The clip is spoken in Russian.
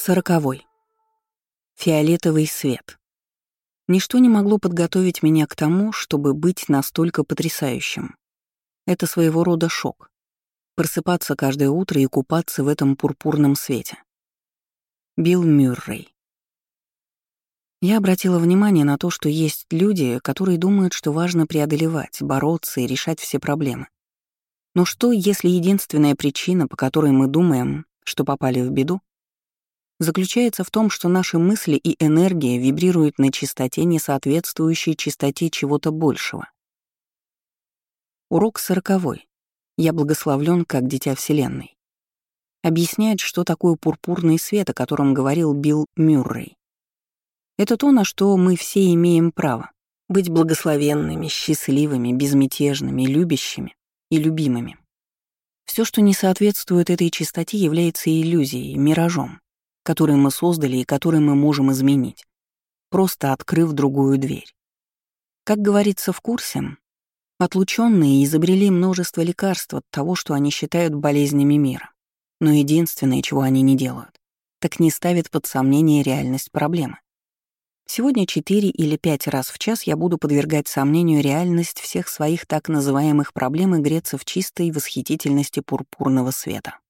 40. Фиолетовый свет. Ничто не могло подготовить меня к тому, чтобы быть настолько потрясающим. Это своего рода шок. Просыпаться каждое утро и купаться в этом пурпурном свете. Билл Мюррей. Я обратила внимание на то, что есть люди, которые думают, что важно преодолевать, бороться и решать все проблемы. Но что, если единственная причина, по которой мы думаем, что попали в беду, заключается в том, что наши мысли и энергия вибрируют на частоте, не соответствующей частоте чего-то большего? Урок 40. Я благословлен как дитя Вселенной. Объясняет, что такое пурпурный свет, о котором говорил Билл Мюррей. Это то, на что мы все имеем право — быть благословенными, счастливыми, безмятежными, любящими и любимыми. Все, что не соответствует этой частоте, является иллюзией, миражом, который мы создали и который мы можем изменить, просто открыв другую дверь. Как говорится в курсе, отлученные изобрели множество лекарств от того, что они считают болезнями мира. Но единственное, чего они не делают, так не ставят под сомнение реальность проблемы. Сегодня 4 или 5 раз в час я буду подвергать сомнению реальность всех своих так называемых проблем и греться в чистой восхитительности пурпурного света.